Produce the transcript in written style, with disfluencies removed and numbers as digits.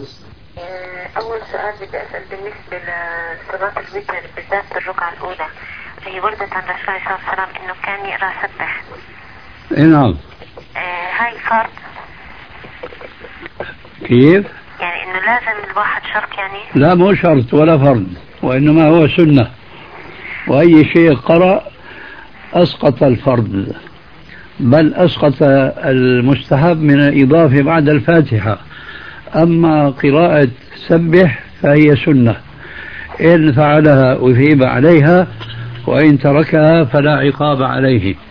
أول سؤال بدي أسأل بالنسبة لصلاة الوتر بالذات بالركعة الأولى، هي وردت عن الرسول صلى الله عليه وسلم إنه كان يقرأ سبح. نعم. هاي فرض؟ كيف؟ يعني إنه لازم الواحد شرط يعني؟ لا مو شرط ولا فرض، وإنما هو سنة، وأي شيء قرأ أسقط الفرض، بل أسقط المستحب من الإضافة بعد الفاتحة. أما قراءة سبح فهي سنة، إن فعلها أثيب عليها، وإن تركها فلا عقاب عليه.